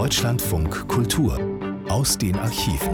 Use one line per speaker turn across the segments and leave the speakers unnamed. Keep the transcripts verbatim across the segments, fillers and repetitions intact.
Deutschlandfunk Kultur aus den Archiven.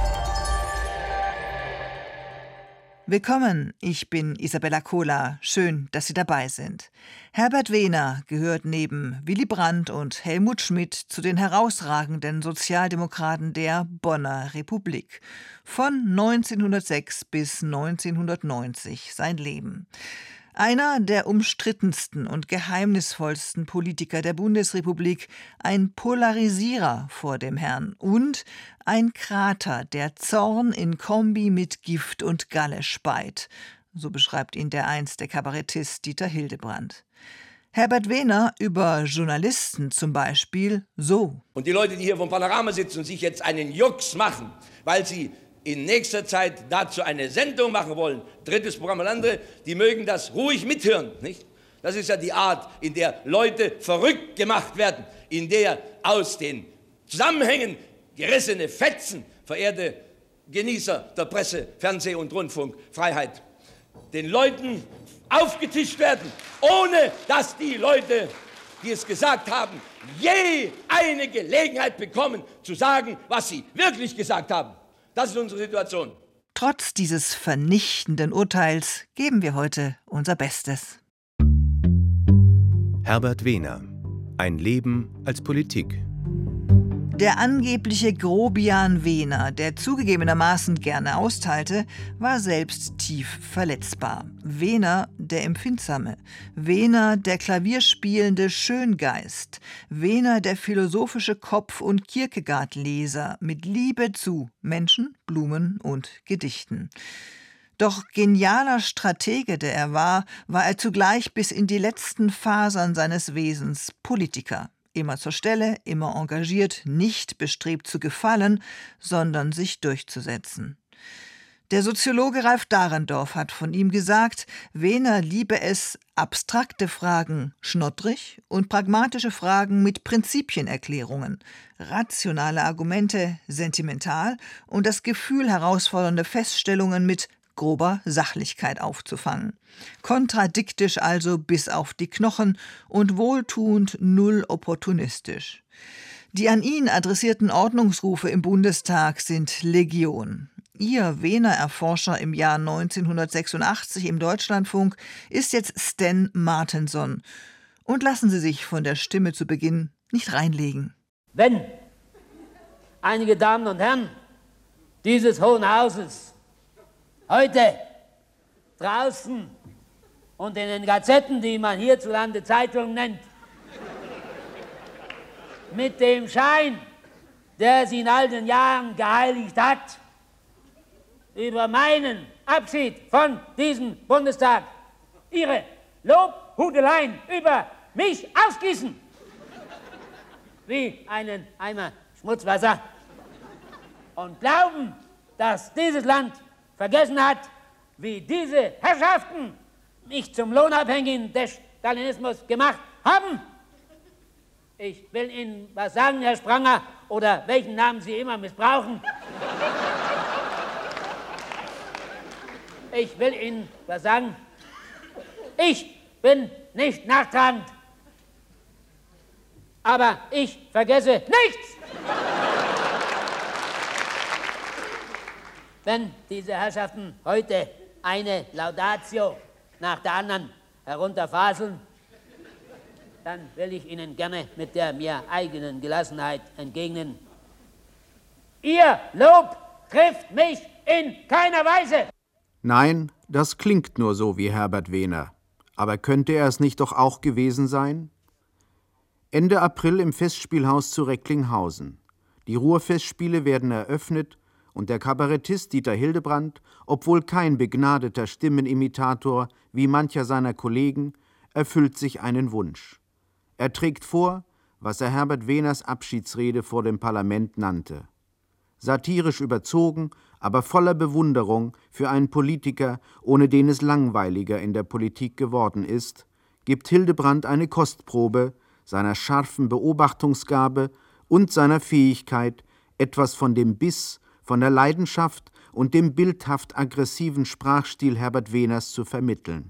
Willkommen, ich bin Isabella Kohler. Schön, dass Sie dabei sind. Herbert Wehner gehört neben Willy Brandt und Helmut Schmidt zu den herausragenden Sozialdemokraten der Bonner Republik. Von neunzehnhundertsechs bis neunzehnhundertneunzig sein Leben. Einer der umstrittensten und geheimnisvollsten Politiker der Bundesrepublik, ein Polarisierer vor dem Herrn und ein Krater, der Zorn in Kombi mit Gift und Galle speit. So beschreibt ihn dereinst der Kabarettist Dieter Hildebrandt. Herbert Wehner über Journalisten zum Beispiel so.
Und die Leute, die hier vom Panorama sitzen und sich jetzt einen Jux machen, weil sie in nächster Zeit dazu eine Sendung machen wollen, drittes Programm und andere, die mögen das ruhig mithören, nicht? Das ist ja die Art, in der Leute verrückt gemacht werden, in der aus den Zusammenhängen gerissene Fetzen, verehrte Genießer der Presse, Fernseh- und Rundfunkfreiheit, den Leuten aufgetischt werden, ohne dass die Leute, die es gesagt haben, je eine Gelegenheit bekommen, zu sagen, was sie wirklich gesagt haben. Das ist unsere Situation.
Trotz dieses vernichtenden Urteils geben wir heute unser Bestes.
Herbert Wehner. Ein Leben als Politik.
Der angebliche Grobian Wehner, der zugegebenermaßen gerne austeilte, war selbst tief verletzbar. Wehner, der Empfindsame. Wehner, der klavierspielende Schöngeist. Wehner, der philosophische Kopf- und Kierkegaard-Leser mit Liebe zu Menschen, Blumen und Gedichten. Doch genialer Stratege, der er war, war er zugleich bis in die letzten Fasern seines Wesens Politiker. Immer zur Stelle, immer engagiert, nicht bestrebt zu gefallen, sondern sich durchzusetzen. Der Soziologe Ralf Dahrendorf hat von ihm gesagt, Wehner liebe es, abstrakte Fragen schnoddrig und pragmatische Fragen mit Prinzipienerklärungen, rationale Argumente sentimental und das Gefühl herausfordernde Feststellungen mit grober Sachlichkeit aufzufangen. Kontradiktisch also bis auf die Knochen und wohltuend null opportunistisch. Die an ihn adressierten Ordnungsrufe im Bundestag sind Legion. Ihr Wehner-Erforscher im Jahr neunzehnhundertsechsundachtzig im Deutschlandfunk ist jetzt Sten Martenson. Und lassen Sie sich von der Stimme zu Beginn nicht reinlegen.
Wenn einige Damen und Herren dieses Hohen Hauses heute draußen und in den Gazetten, die man hierzulande Zeitungen nennt, mit dem Schein, der sie in all den Jahren geheiligt hat, über meinen Abschied von diesem Bundestag ihre Lobhudeleien über mich ausgießen, wie einen Eimer Schmutzwasser, und glauben, dass dieses Land vergessen hat, wie diese Herrschaften mich zum Lohnabhängigen des Stalinismus gemacht haben. Ich will Ihnen was sagen, Herr Spranger, oder welchen Namen Sie immer missbrauchen. Ich will Ihnen was sagen. Ich bin nicht nachtragend, aber ich vergesse nichts. Wenn diese Herrschaften heute eine Laudatio nach der anderen herunterfaseln, dann will ich Ihnen gerne mit der mir eigenen Gelassenheit entgegnen: Ihr Lob trifft mich in keiner Weise.
Nein, das klingt nur so wie Herbert Wehner. Aber könnte er es nicht doch auch gewesen sein? Ende April im Festspielhaus zu Recklinghausen. Die Ruhrfestspiele werden eröffnet und der Kabarettist Dieter Hildebrandt, obwohl kein begnadeter Stimmenimitator wie mancher seiner Kollegen, erfüllt sich einen Wunsch. Er trägt vor, was er Herbert Wehners Abschiedsrede vor dem Parlament nannte. Satirisch überzogen, aber voller Bewunderung für einen Politiker, ohne den es langweiliger in der Politik geworden ist, gibt Hildebrandt eine Kostprobe seiner scharfen Beobachtungsgabe und seiner Fähigkeit, etwas von dem Biss, von der Leidenschaft und dem bildhaft aggressiven Sprachstil Herbert Wehners zu vermitteln.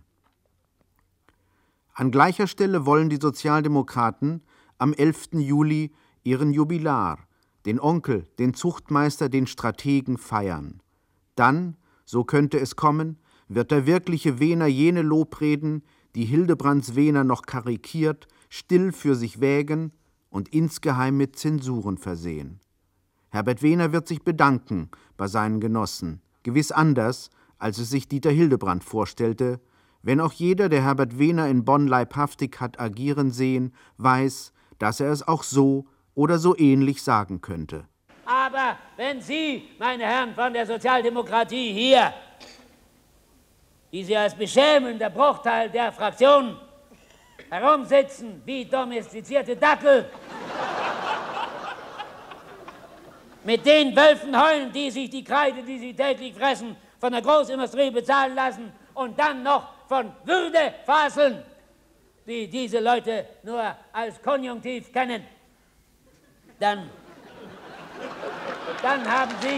An gleicher Stelle wollen die Sozialdemokraten am elften Juli ihren Jubilar, den Onkel, den Zuchtmeister, den Strategen feiern. Dann, so könnte es kommen, wird der wirkliche Wehner jene Lobreden, die Hildebrands Wehner noch karikiert, still für sich wägen und insgeheim mit Zensuren versehen. Herbert Wehner wird sich bedanken bei seinen Genossen, gewiss anders, als es sich Dieter Hildebrand vorstellte, wenn auch jeder, der Herbert Wehner in Bonn leibhaftig hat agieren sehen, weiß, dass er es auch so oder so ähnlich sagen könnte.
Aber wenn Sie, meine Herren von der Sozialdemokratie hier, die Sie als beschämender Bruchteil der Fraktion herumsitzen wie domestizierte Dackel, mit den Wölfen heulen, die sich die Kreide, die sie täglich fressen, von der Großindustrie bezahlen lassen und dann noch von Würde faseln, die diese Leute nur als Konjunktiv kennen, dann, dann haben Sie,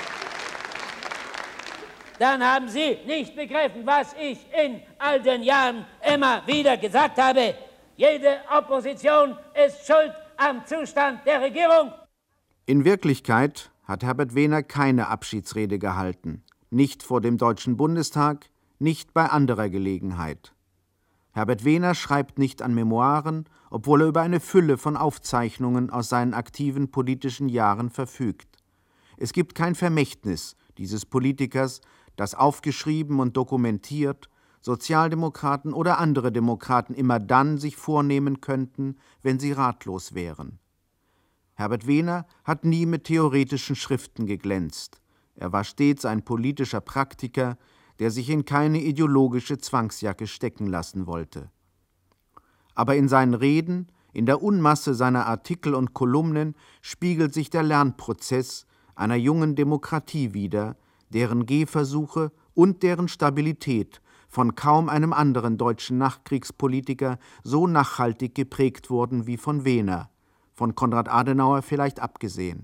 dann haben Sie nicht begriffen, was ich in all den Jahren immer wieder gesagt habe. Jede Opposition ist schuld am Zustand der Regierung.
In Wirklichkeit hat Herbert Wehner keine Abschiedsrede gehalten, nicht vor dem Deutschen Bundestag, nicht bei anderer Gelegenheit. Herbert Wehner schreibt nicht an Memoiren, obwohl er über eine Fülle von Aufzeichnungen aus seinen aktiven politischen Jahren verfügt. Es gibt kein Vermächtnis dieses Politikers, das aufgeschrieben und dokumentiert Sozialdemokraten oder andere Demokraten immer dann sich vornehmen könnten, wenn sie ratlos wären. Herbert Wehner hat nie mit theoretischen Schriften geglänzt. Er war stets ein politischer Praktiker, der sich in keine ideologische Zwangsjacke stecken lassen wollte. Aber in seinen Reden, in der Unmasse seiner Artikel und Kolumnen spiegelt sich der Lernprozess einer jungen Demokratie wider, deren Gehversuche und deren Stabilität von kaum einem anderen deutschen Nachkriegspolitiker so nachhaltig geprägt wurden wie von Wehner, von Konrad Adenauer vielleicht abgesehen.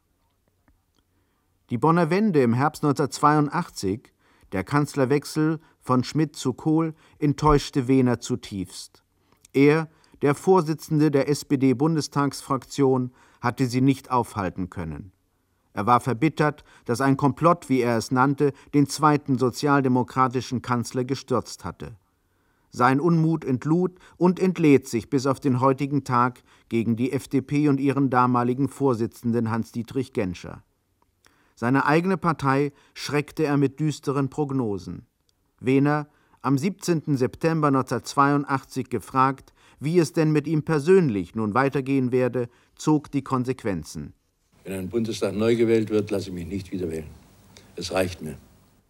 Die Bonner Wende im Herbst neunzehnhundertzweiundachtzig, der Kanzlerwechsel von Schmidt zu Kohl, enttäuschte Wehner zutiefst. Er, der Vorsitzende der S P D-Bundestagsfraktion, hatte sie nicht aufhalten können. Er war verbittert, dass ein Komplott, wie er es nannte, den zweiten sozialdemokratischen Kanzler gestürzt hatte. Sein Unmut entlud und entlädt sich bis auf den heutigen Tag gegen die F D P und ihren damaligen Vorsitzenden Hans-Dietrich Genscher. Seine eigene Partei schreckte er mit düsteren Prognosen. Wehner, am siebzehnten September neunzehnhundertzweiundachtzig gefragt, wie es denn mit ihm persönlich nun weitergehen werde, zog die Konsequenzen.
Wenn ein Bundestag neu gewählt wird, lasse ich mich nicht wieder wählen. Es reicht mir.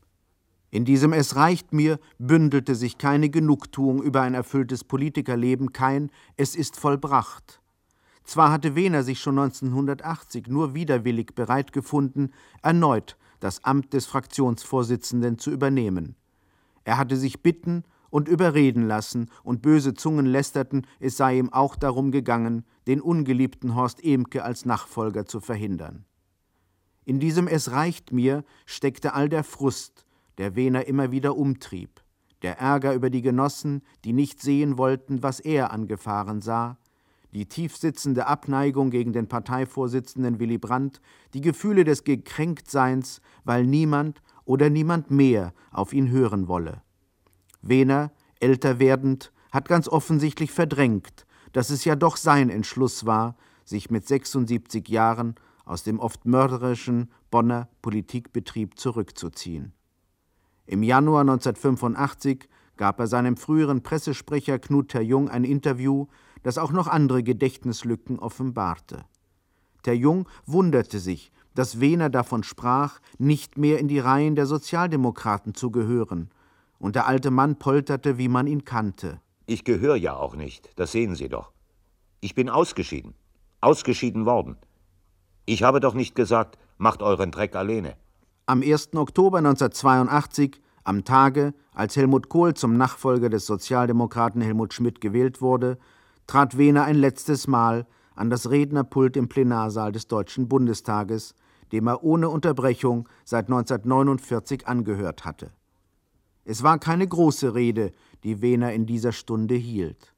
In diesem Es reicht mir bündelte sich keine Genugtuung über ein erfülltes Politikerleben, kein Es ist vollbracht. Zwar hatte Wehner sich schon neunzehnhundertachtzig nur widerwillig bereit gefunden, erneut das Amt des Fraktionsvorsitzenden zu übernehmen. Er hatte sich bitten und überreden lassen, und böse Zungen lästerten, es sei ihm auch darum gegangen, den ungeliebten Horst Ehmke als Nachfolger zu verhindern. In diesem Es reicht mir steckte all der Frust, der Wehner immer wieder umtrieb, der Ärger über die Genossen, die nicht sehen wollten, was er angefahren sah, die tiefsitzende Abneigung gegen den Parteivorsitzenden Willy Brandt, die Gefühle des Gekränktseins, weil niemand oder niemand mehr auf ihn hören wolle. Wehner, älter werdend, hat ganz offensichtlich verdrängt, dass es ja doch sein Entschluss war, sich mit sechsundsiebzig Jahren aus dem oft mörderischen Bonner Politikbetrieb zurückzuziehen. Im Januar neunzehnhundertfünfundachtzig gab er seinem früheren Pressesprecher Knut Terjung ein Interview, das auch noch andere Gedächtnislücken offenbarte. Terjung wunderte sich, dass Wehner davon sprach, nicht mehr in die Reihen der Sozialdemokraten zu gehören, und der alte Mann polterte, wie man ihn kannte.
Ich gehöre ja auch nicht, das sehen Sie doch. Ich bin ausgeschieden, ausgeschieden worden. Ich habe doch nicht gesagt, macht euren Dreck alleine.
Am ersten Oktober neunzehnhundertzweiundachtzig, am Tage, als Helmut Kohl zum Nachfolger des Sozialdemokraten Helmut Schmidt gewählt wurde, trat Wehner ein letztes Mal an das Rednerpult im Plenarsaal des Deutschen Bundestages, dem er ohne Unterbrechung seit neunzehnhundertneunundvierzig angehört hatte. Es war keine große Rede, die Wehner in dieser Stunde hielt.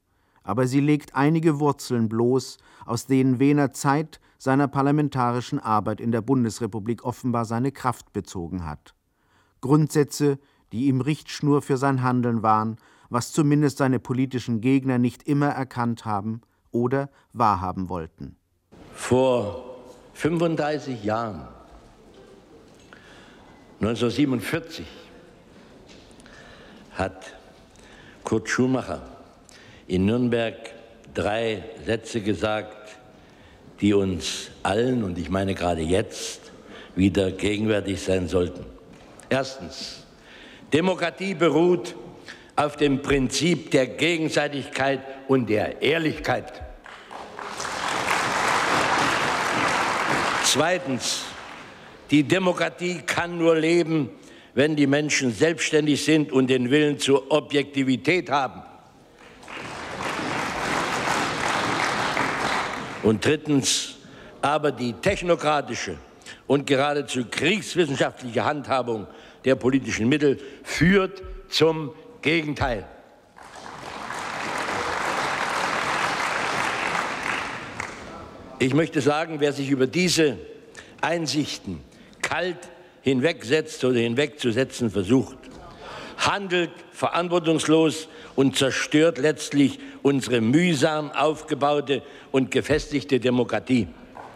aber sie legt einige Wurzeln bloß, aus denen Wehner Zeit seiner parlamentarischen Arbeit in der Bundesrepublik offenbar seine Kraft bezogen hat. Grundsätze, die ihm Richtschnur für sein Handeln waren, was zumindest seine politischen Gegner nicht immer erkannt haben oder wahrhaben wollten.
Vor fünfunddreißig Jahren, neunzehnhundertsiebenundvierzig, hat Kurt Schumacher in Nürnberg drei Sätze gesagt, die uns allen, und ich meine gerade jetzt, wieder gegenwärtig sein sollten. Erstens, Demokratie beruht auf dem Prinzip der Gegenseitigkeit und der Ehrlichkeit. Zweitens, die Demokratie kann nur leben, wenn die Menschen selbstständig sind und den Willen zur Objektivität haben. Und drittens, aber die technokratische und geradezu kriegswissenschaftliche Handhabung der politischen Mittel führt zum Gegenteil. Ich möchte sagen, wer sich über diese Einsichten kalt hinwegsetzt oder hinwegzusetzen versucht, handelt verantwortungslos und zerstört letztlich unsere mühsam aufgebaute und gefestigte Demokratie.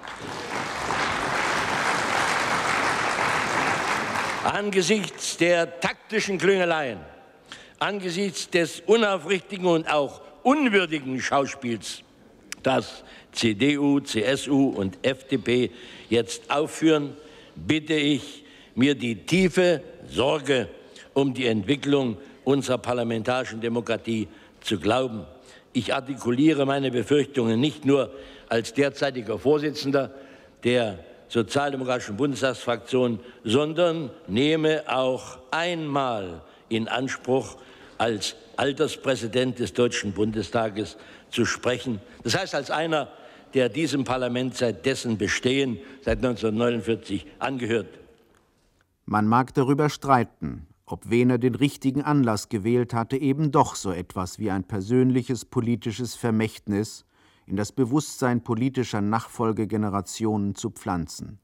Angesichts der taktischen Klüngeleien, angesichts des unaufrichtigen und auch unwürdigen Schauspiels, das C D U, C S U und F D P jetzt aufführen, bitte ich, mir die tiefe Sorge um die Entwicklung unserer parlamentarischen Demokratie zu glauben. Ich artikuliere meine Befürchtungen nicht nur als derzeitiger Vorsitzender der Sozialdemokratischen Bundestagsfraktion, sondern nehme auch einmal in Anspruch, als Alterspräsident des Deutschen Bundestages zu sprechen. Das heißt, als einer, der diesem Parlament seit dessen Bestehen, seit neunzehnhundertneunundvierzig, angehört.
Man mag darüber streiten, ob Wehner den richtigen Anlass gewählt hatte, eben doch so etwas wie ein persönliches politisches Vermächtnis in das Bewusstsein politischer Nachfolgegenerationen zu pflanzen.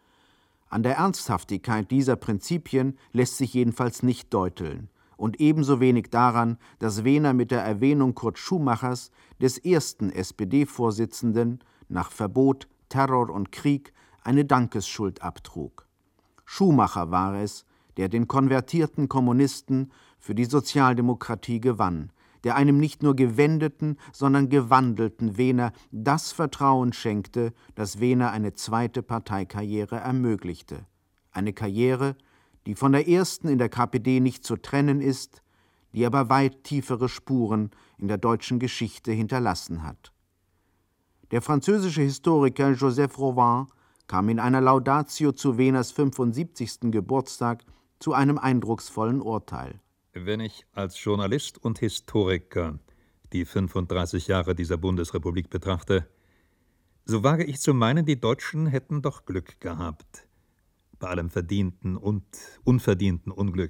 An der Ernsthaftigkeit dieser Prinzipien lässt sich jedenfalls nicht deuteln und ebenso wenig daran, dass Wehner mit der Erwähnung Kurt Schumachers, des ersten S P D-Vorsitzenden, nach Verbot, Terror und Krieg eine Dankesschuld abtrug. Schumacher war es, der den konvertierten Kommunisten für die Sozialdemokratie gewann, der einem nicht nur gewendeten, sondern gewandelten Wehner das Vertrauen schenkte, das Wehner eine zweite Parteikarriere ermöglichte. Eine Karriere, die von der ersten in der K P D nicht zu trennen ist, die aber weit tiefere Spuren in der deutschen Geschichte hinterlassen hat. Der französische Historiker Joseph Rowan kam in einer Laudatio zu Wehners fünfundsiebzigsten Geburtstag zu einem eindrucksvollen Urteil.
Wenn ich als Journalist und Historiker die fünfunddreißig Jahre dieser Bundesrepublik betrachte, so wage ich zu meinen, die Deutschen hätten doch Glück gehabt. Bei allem verdienten und unverdienten Unglück.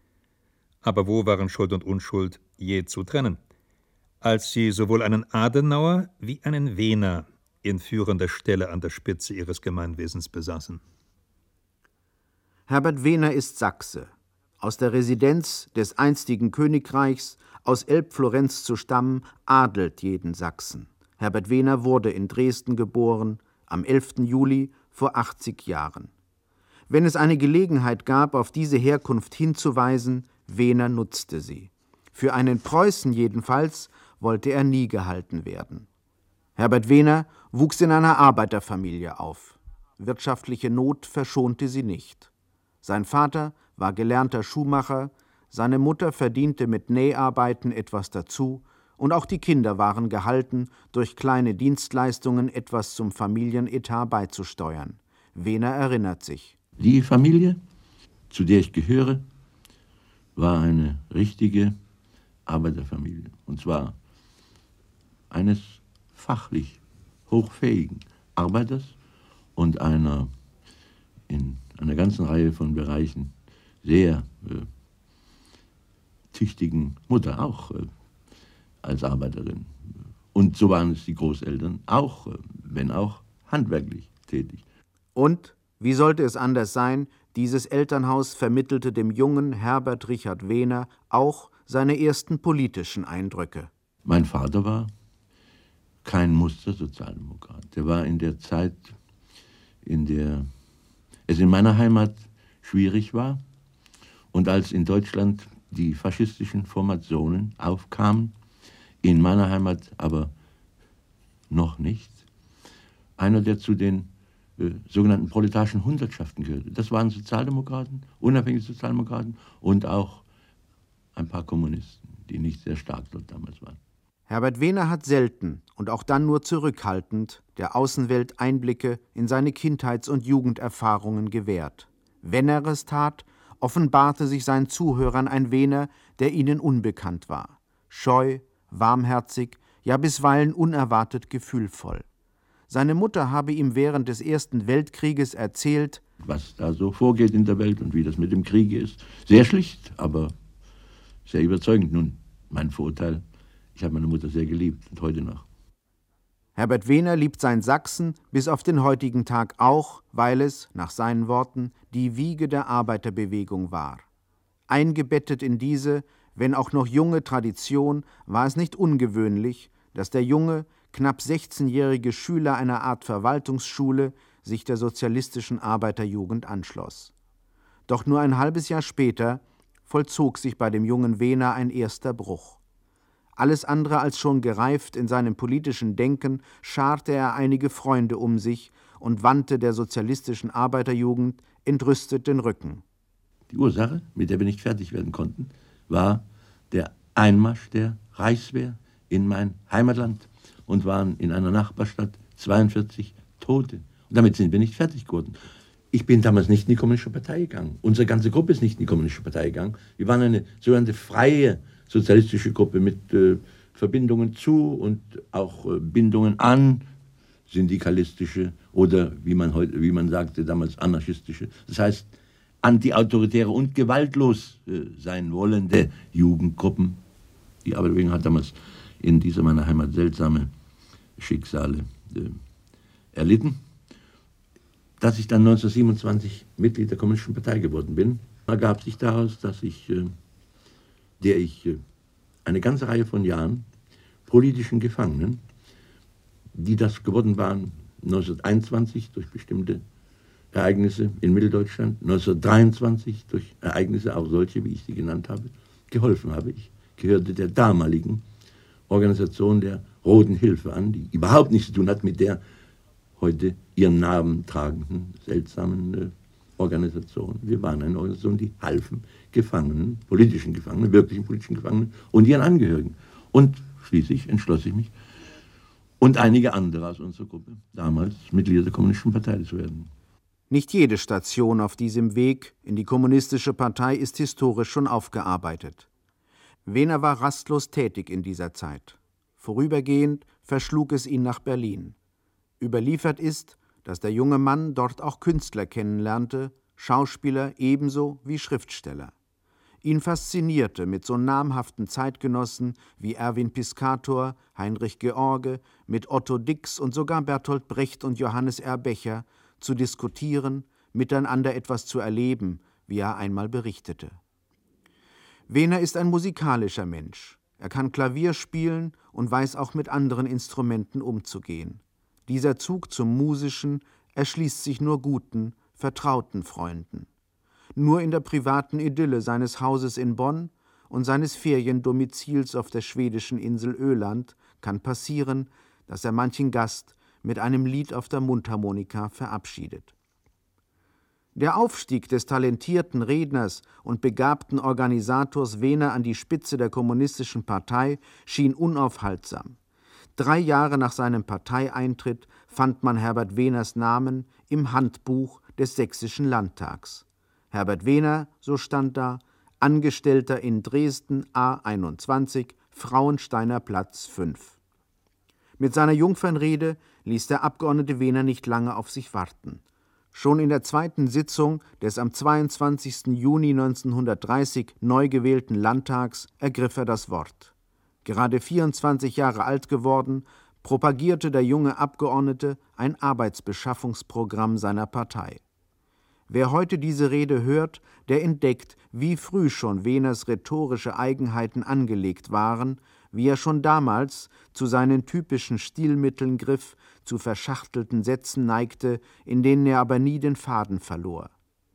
Aber wo waren Schuld und Unschuld je zu trennen? Als sie sowohl einen Adenauer wie einen Wehner in führender Stelle an der Spitze ihres Gemeinwesens besaßen.
Herbert Wehner ist Sachse. Aus der Residenz des einstigen Königreichs, aus Elbflorenz zu stammen, adelt jeden Sachsen. Herbert Wehner wurde in Dresden geboren, am elften Juli vor achtzig Jahren. Wenn es eine Gelegenheit gab, auf diese Herkunft hinzuweisen, Wehner nutzte sie. Für einen Preußen jedenfalls wollte er nie gehalten werden. Herbert Wehner wuchs in einer Arbeiterfamilie auf. Wirtschaftliche Not verschonte sie nicht. Sein Vater war gelernter Schuhmacher, seine Mutter verdiente mit Näharbeiten etwas dazu und auch die Kinder waren gehalten, durch kleine Dienstleistungen etwas zum Familienetat beizusteuern. Wehner erinnert sich.
Die Familie, zu der ich gehöre, war eine richtige Arbeiterfamilie. Und zwar eines fachlich hochfähigen Arbeiters und einer in einer ganzen Reihe von Bereichen sehr äh, tüchtigen Mutter auch. Äh, als Arbeiterin. Und so waren es die Großeltern auch, wenn auch handwerklich tätig.
Und, wie sollte es anders sein, dieses Elternhaus vermittelte dem jungen Herbert Richard Wehner auch seine ersten politischen Eindrücke.
Mein Vater war kein Mustersozialdemokrat. Der war in der Zeit, in der es in meiner Heimat schwierig war und als in Deutschland die faschistischen Formationen aufkamen, in meiner Heimat aber noch nicht, einer, der zu den äh, sogenannten proletarischen Hundertschaften gehörte. Das waren Sozialdemokraten, unabhängige Sozialdemokraten und auch ein paar Kommunisten, die nicht sehr stark dort damals waren.
Herbert Wehner hat selten und auch dann nur zurückhaltend der Außenwelt Einblicke in seine Kindheits- und Jugenderfahrungen gewährt. Wenn er es tat, offenbarte sich seinen Zuhörern ein Wehner, der ihnen unbekannt war. Scheu, warmherzig, ja bisweilen unerwartet gefühlvoll. Seine Mutter habe ihm während des Ersten Weltkrieges erzählt,
was da so vorgeht in der Welt und wie das mit dem Kriege ist. Sehr schlicht, aber sehr überzeugend. Nun, mein Vorurteil, ich habe meine Mutter sehr geliebt und heute noch.
Herbert Wehner liebt sein Sachsen bis auf den heutigen Tag auch, weil es, nach seinen Worten, die Wiege der Arbeiterbewegung war. Eingebettet in diese, wenn auch noch junge Tradition, war es nicht ungewöhnlich, dass der junge, knapp sechzehnjährige Schüler einer Art Verwaltungsschule sich der sozialistischen Arbeiterjugend anschloss. Doch nur ein halbes Jahr später vollzog sich bei dem jungen Wehner ein erster Bruch. Alles andere als schon gereift in seinem politischen Denken, scharte er einige Freunde um sich und wandte der sozialistischen Arbeiterjugend entrüstet den Rücken.
Die Ursache, mit der wir nicht fertig werden konnten, war der Einmarsch der Reichswehr in mein Heimatland und waren in einer Nachbarstadt zweiundvierzig Tote. Und damit sind wir nicht fertig geworden. Ich bin damals nicht in die Kommunistische Partei gegangen. Unsere ganze Gruppe ist nicht in die Kommunistische Partei gegangen. Wir waren eine sogenannte freie sozialistische Gruppe mit äh, Verbindungen zu und auch äh, Bindungen an syndikalistische oder, wie man, heute, wie man sagte, damals anarchistische. Das heißt, antiautoritäre und gewaltlos äh, sein wollende Jugendgruppen. Die Arbeiterbewegung hat damals in dieser meiner Heimat seltsame Schicksale äh, erlitten. Dass ich dann neunzehnhundertsiebenundzwanzig Mitglied der Kommunistischen Partei geworden bin, ergab sich daraus, dass ich, äh, der ich äh, eine ganze Reihe von Jahren politischen Gefangenen, die das geworden waren neunzehnhunderteinundzwanzig durch bestimmte Ereignisse in Mitteldeutschland, neunzehnhundertdreiundzwanzig durch Ereignisse, auch solche, wie ich sie genannt habe, geholfen habe. Ich gehörte der damaligen Organisation der Roten Hilfe an, die überhaupt nichts zu tun hat mit der heute ihren Namen tragenden, seltsamen äh, Organisation. Wir waren eine Organisation, die halfen Gefangenen, politischen Gefangenen, wirklichen politischen Gefangenen und ihren Angehörigen. Und schließlich entschloss ich mich und einige andere aus unserer Gruppe, damals Mitglieder der Kommunistischen Partei zu werden.
Nicht jede Station auf diesem Weg in die Kommunistische Partei ist historisch schon aufgearbeitet. Wehner war rastlos tätig in dieser Zeit. Vorübergehend verschlug es ihn nach Berlin. Überliefert ist, dass der junge Mann dort auch Künstler kennenlernte, Schauspieler ebenso wie Schriftsteller. Ihn faszinierte, mit so namhaften Zeitgenossen wie Erwin Piscator, Heinrich George, mit Otto Dix und sogar Bertolt Brecht und Johannes R. Becher zu diskutieren, miteinander etwas zu erleben, wie er einmal berichtete. Wehner ist ein musikalischer Mensch. Er kann Klavier spielen und weiß auch mit anderen Instrumenten umzugehen. Dieser Zug zum Musischen erschließt sich nur guten, vertrauten Freunden. Nur in der privaten Idylle seines Hauses in Bonn und seines Feriendomizils auf der schwedischen Insel Öland kann passieren, dass er manchen Gast mit einem Lied auf der Mundharmonika verabschiedet. Der Aufstieg des talentierten Redners und begabten Organisators Wehner an die Spitze der Kommunistischen Partei schien unaufhaltsam. Drei Jahre nach seinem Parteieintritt fand man Herbert Wehners Namen im Handbuch des Sächsischen Landtags. Herbert Wehner, so stand da, Angestellter in Dresden A einundzwanzig, Frauensteiner Platz fünf. Mit seiner Jungfernrede ließ der Abgeordnete Wehner nicht lange auf sich warten. Schon in der zweiten Sitzung des am zweiundzwanzigsten Juni neunzehnhundertdreißig neu gewählten Landtags ergriff er das Wort. Gerade vierundzwanzig Jahre alt geworden, propagierte der junge Abgeordnete ein Arbeitsbeschaffungsprogramm seiner Partei. Wer heute diese Rede hört, der entdeckt, wie früh schon Wehners rhetorische Eigenheiten angelegt waren, wie er schon damals zu seinen typischen Stilmitteln griff, zu verschachtelten Sätzen neigte, in denen er aber nie den Faden verlor.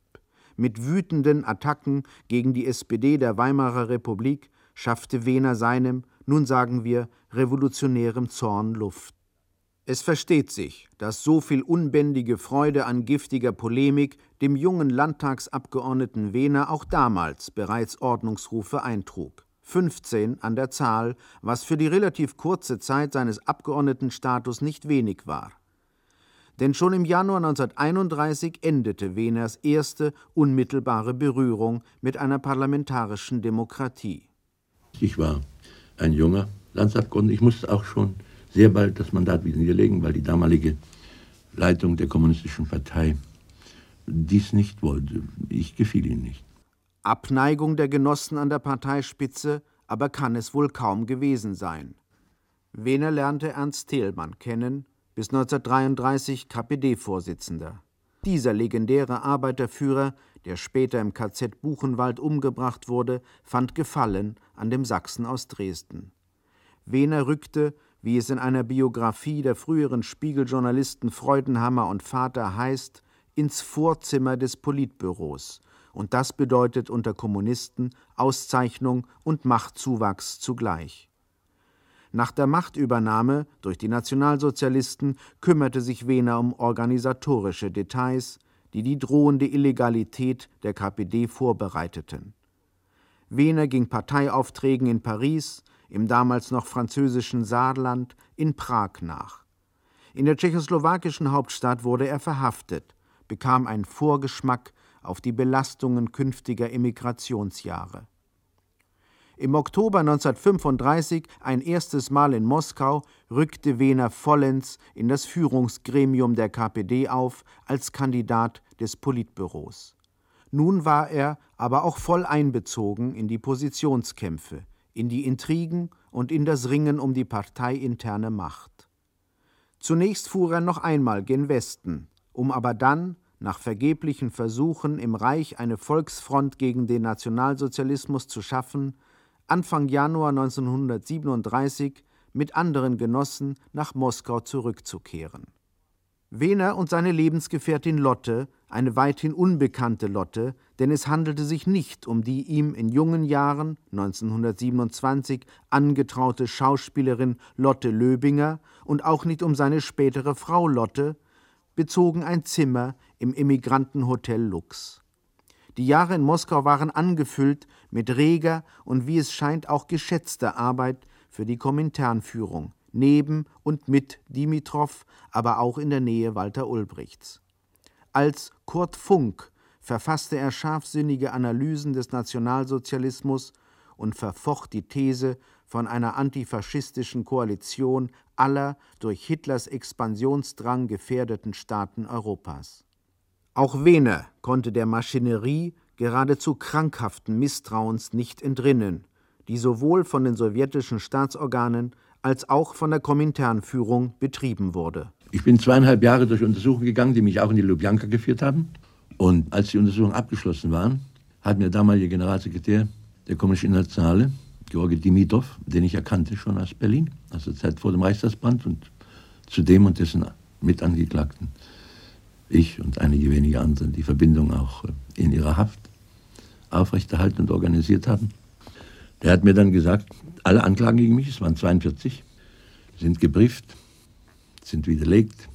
Mit wütenden Attacken gegen die S P D der Weimarer Republik schaffte Wehner seinem, nun sagen wir, revolutionärem Zorn Luft. Es versteht sich, dass so viel unbändige Freude an giftiger Polemik dem jungen Landtagsabgeordneten Wehner auch damals bereits Ordnungsrufe eintrug. fünfzehn an der Zahl, was für die relativ kurze Zeit seines Abgeordnetenstatus nicht wenig war. Denn schon im Januar neunzehnhunderteinunddreißig endete Wehners erste unmittelbare Berührung mit einer parlamentarischen Demokratie.
Ich war ein junger Landtagsabgeordneter. Ich musste auch schon sehr bald das Mandat wieder niederlegen, weil die damalige Leitung der Kommunistischen Partei dies nicht wollte. Ich gefiel ihnen nicht.
Abneigung der Genossen an der Parteispitze aber kann es wohl kaum gewesen sein. Wehner lernte Ernst Thälmann kennen, bis neunzehnhundertdreiunddreißig K P D-Vorsitzender. Dieser legendäre Arbeiterführer, der später im K Z Buchenwald umgebracht wurde, fand Gefallen an dem Sachsen aus Dresden. Wehner rückte, wie es in einer Biografie der früheren Spiegeljournalisten Freudenhammer und Vater heißt, ins Vorzimmer des Politbüros. Und das bedeutet unter Kommunisten Auszeichnung und Machtzuwachs zugleich. Nach der Machtübernahme durch die Nationalsozialisten kümmerte sich Wehner um organisatorische Details, die die drohende Illegalität der K P D vorbereiteten. Wehner ging Parteiaufträgen in Paris, im damals noch französischen Saarland, in Prag nach. In der tschechoslowakischen Hauptstadt wurde er verhaftet, bekam einen Vorgeschmack auf die Belastungen künftiger Emigrationsjahre. Im Oktober neunzehnhundertfünfunddreißig, ein erstes Mal in Moskau, rückte Wehner vollends in das Führungsgremium der K P D auf als Kandidat des Politbüros. Nun war er aber auch voll einbezogen in die Positionskämpfe, in die Intrigen und in das Ringen um die parteiinterne Macht. Zunächst fuhr er noch einmal gen Westen, um aber dann, nach vergeblichen Versuchen, im Reich eine Volksfront gegen den Nationalsozialismus zu schaffen, Anfang Januar neunzehnhundertsiebenunddreißig mit anderen Genossen nach Moskau zurückzukehren. Wehner und seine Lebensgefährtin Lotte, eine weithin unbekannte Lotte, denn es handelte sich nicht um die ihm in jungen Jahren, neunzehnhundertsiebenundzwanzig, angetraute Schauspielerin Lotte Löbinger und auch nicht um seine spätere Frau Lotte, bezogen ein Zimmer im Emigrantenhotel Lux. Die Jahre in Moskau waren angefüllt mit reger und wie es scheint auch geschätzter Arbeit für die Kominternführung, neben und mit Dimitrow, aber auch in der Nähe Walter Ulbrichts. Als Kurt Funk verfasste er scharfsinnige Analysen des Nationalsozialismus und verfocht die These von einer antifaschistischen Koalition aller durch Hitlers Expansionsdrang gefährdeten Staaten Europas. Auch Wehner konnte der Maschinerie geradezu krankhaften Misstrauens nicht entrinnen, die sowohl von den sowjetischen Staatsorganen als auch von der Kominternführung betrieben wurde.
Ich bin zweieinhalb Jahre durch Untersuchungen gegangen, die mich auch in die Lubjanka geführt haben. Und als die Untersuchungen abgeschlossen waren, hat mir der damalige Generalsekretär der Kommunistischen Internationale, Georgi Dimitrow, den ich erkannte schon aus Berlin, aus der Zeit vor dem Reichstagsbrand, und zu dem und dessen Mitangeklagten, ich und einige wenige andere, die Verbindung auch in ihrer Haft aufrechterhalten und organisiert haben. Der hat mir dann gesagt, alle Anklagen gegen mich, es waren zweiundvierzig, sind gebrieft, sind widerlegt.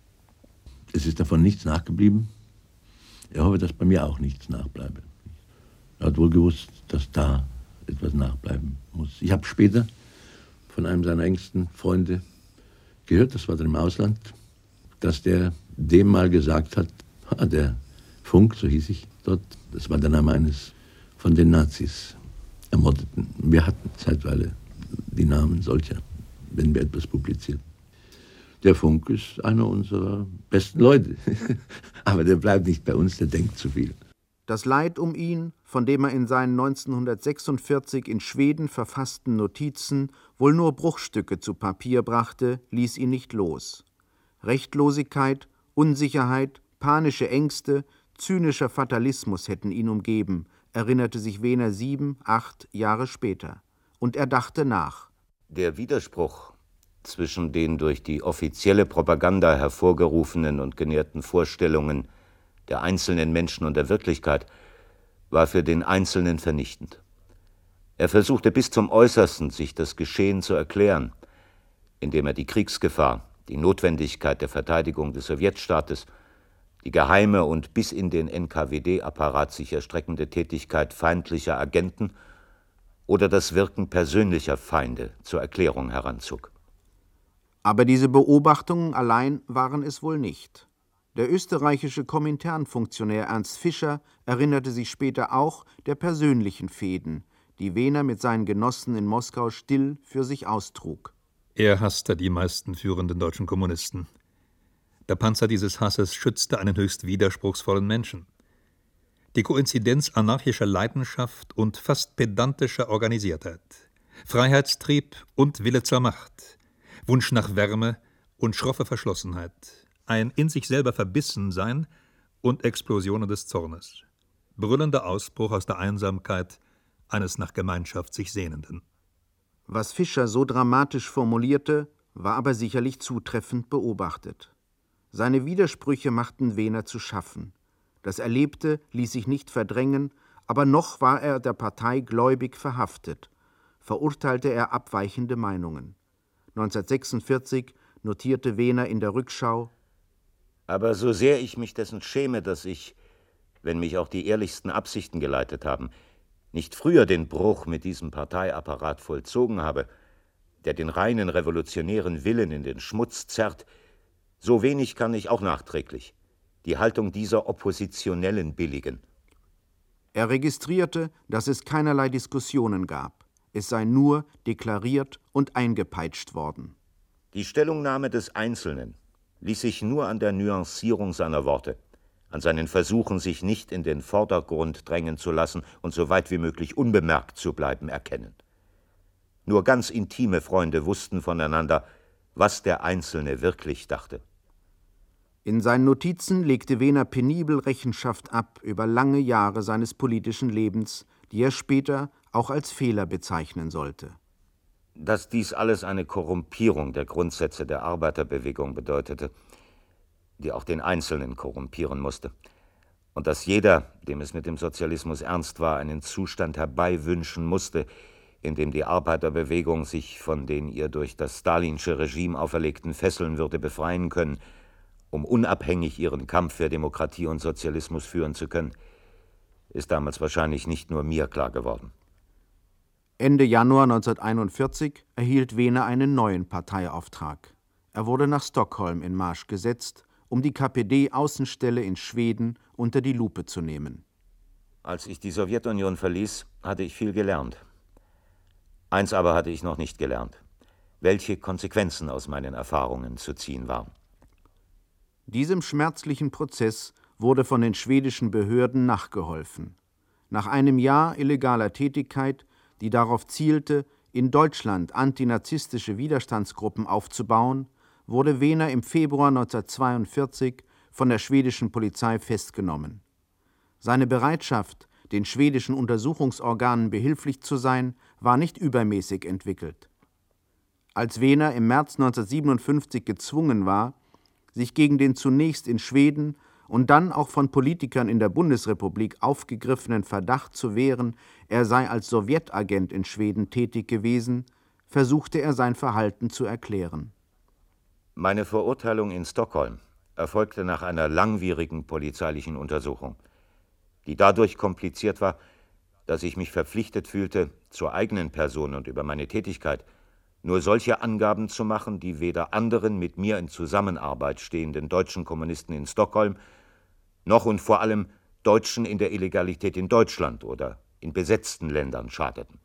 Es ist davon nichts nachgeblieben. Er hoffe, dass bei mir auch nichts nachbleibe. Er hat wohl gewusst, dass da etwas nachbleiben muss. Ich habe später von einem seiner engsten Freunde gehört, das war dann im Ausland, dass der dem mal gesagt hat, der Funk, so hieß ich dort, das war der Name eines von den Nazis Ermordeten. Wir hatten zeitweise die Namen solcher, wenn wir etwas publizierten. Der Funk ist einer unserer besten Leute, aber der bleibt nicht bei uns, der denkt zu viel.
Das Leid um ihn, von dem er in seinen neunzehnhundertsechsundvierzig in Schweden verfassten Notizen wohl nur Bruchstücke zu Papier brachte, ließ ihn nicht los. Rechtlosigkeit, Unsicherheit, panische Ängste, zynischer Fatalismus hätten ihn umgeben, erinnerte sich Wehner sieben, acht Jahre später. Und er dachte nach.
Der Widerspruch zwischen den durch die offizielle Propaganda hervorgerufenen und genährten Vorstellungen der einzelnen Menschen und der Wirklichkeit war für den Einzelnen vernichtend. Er versuchte bis zum Äußersten, sich das Geschehen zu erklären, indem er die Kriegsgefahr, die Notwendigkeit der Verteidigung des Sowjetstaates, die geheime und bis in den N K W D-Apparat sich erstreckende Tätigkeit feindlicher Agenten oder das Wirken persönlicher Feinde zur Erklärung heranzog.
Aber diese Beobachtungen allein waren es wohl nicht. Der österreichische Komintern-Funktionär Ernst Fischer erinnerte sich später auch der persönlichen Fehden, die Wehner mit seinen Genossen in Moskau still für sich austrug.
Er hasste die meisten führenden deutschen Kommunisten. Der Panzer dieses Hasses schützte einen höchst widerspruchsvollen Menschen. Die Koinzidenz anarchischer Leidenschaft und fast pedantischer Organisiertheit, Freiheitstrieb und Wille zur Macht, Wunsch nach Wärme und schroffe Verschlossenheit, ein in sich selber Verbissensein und Explosionen des Zornes. Brüllender Ausbruch aus der Einsamkeit eines nach Gemeinschaft sich Sehnenden.
Was Fischer so dramatisch formulierte, war aber sicherlich zutreffend beobachtet. Seine Widersprüche machten Wehner zu schaffen. Das Erlebte ließ sich nicht verdrängen, aber noch war er der Partei gläubig verhaftet. Verurteilte er abweichende Meinungen. neunzehnhundertsechsundvierzig notierte Wehner in der Rückschau:
Aber so sehr ich mich dessen schäme, dass ich, wenn mich auch die ehrlichsten Absichten geleitet haben, nicht früher den Bruch mit diesem Parteiapparat vollzogen habe, der den reinen revolutionären Willen in den Schmutz zerrt, so wenig kann ich auch nachträglich die Haltung dieser Oppositionellen billigen.
Er registrierte, dass es keinerlei Diskussionen gab. Es sei nur deklariert und eingepeitscht worden.
Die Stellungnahme des Einzelnen ließ sich nur an der Nuancierung seiner Worte, an seinen Versuchen, sich nicht in den Vordergrund drängen zu lassen und so weit wie möglich unbemerkt zu bleiben, erkennen. Nur ganz intime Freunde wussten voneinander, was der Einzelne wirklich dachte.
In seinen Notizen legte Wehner penibel Rechenschaft ab über lange Jahre seines politischen Lebens, die er später auch als Fehler bezeichnen sollte.
Dass dies alles eine Korrumpierung der Grundsätze der Arbeiterbewegung bedeutete, die auch den Einzelnen korrumpieren musste, und dass jeder, dem es mit dem Sozialismus ernst war, einen Zustand herbeiwünschen musste, in dem die Arbeiterbewegung sich von den ihr durch das stalinsche Regime auferlegten Fesseln würde befreien können, um unabhängig ihren Kampf für Demokratie und Sozialismus führen zu können, ist damals wahrscheinlich nicht nur mir klar geworden.
Ende Januar neunzehnhunderteinundvierzig erhielt Wehner einen neuen Parteiauftrag. Er wurde nach Stockholm in Marsch gesetzt, um die K P D-Außenstelle in Schweden unter die Lupe zu nehmen.
Als ich die Sowjetunion verließ, hatte ich viel gelernt. Eins aber hatte ich noch nicht gelernt: welche Konsequenzen aus meinen Erfahrungen zu ziehen waren.
Diesem schmerzlichen Prozess wurde von den schwedischen Behörden nachgeholfen. Nach einem Jahr illegaler Tätigkeit, die darauf zielte, in Deutschland antinazistische Widerstandsgruppen aufzubauen, wurde Wehner im Februar neunzehnhundertzweiundvierzig von der schwedischen Polizei festgenommen. Seine Bereitschaft, den schwedischen Untersuchungsorganen behilflich zu sein, war nicht übermäßig entwickelt. Als Wehner im März neunzehnhundertsiebenundfünfzig gezwungen war, sich gegen den zunächst in Schweden und dann auch von Politikern in der Bundesrepublik aufgegriffenen Verdacht zu wehren, er sei als Sowjetagent in Schweden tätig gewesen, versuchte er sein Verhalten zu erklären.
Meine Verurteilung in Stockholm erfolgte nach einer langwierigen polizeilichen Untersuchung, die dadurch kompliziert war, dass ich mich verpflichtet fühlte, zur eigenen Person und über meine Tätigkeit nur solche Angaben zu machen, die weder anderen mit mir in Zusammenarbeit stehenden deutschen Kommunisten in Stockholm noch und vor allem Deutschen in der Illegalität in Deutschland oder in besetzten Ländern schadeten.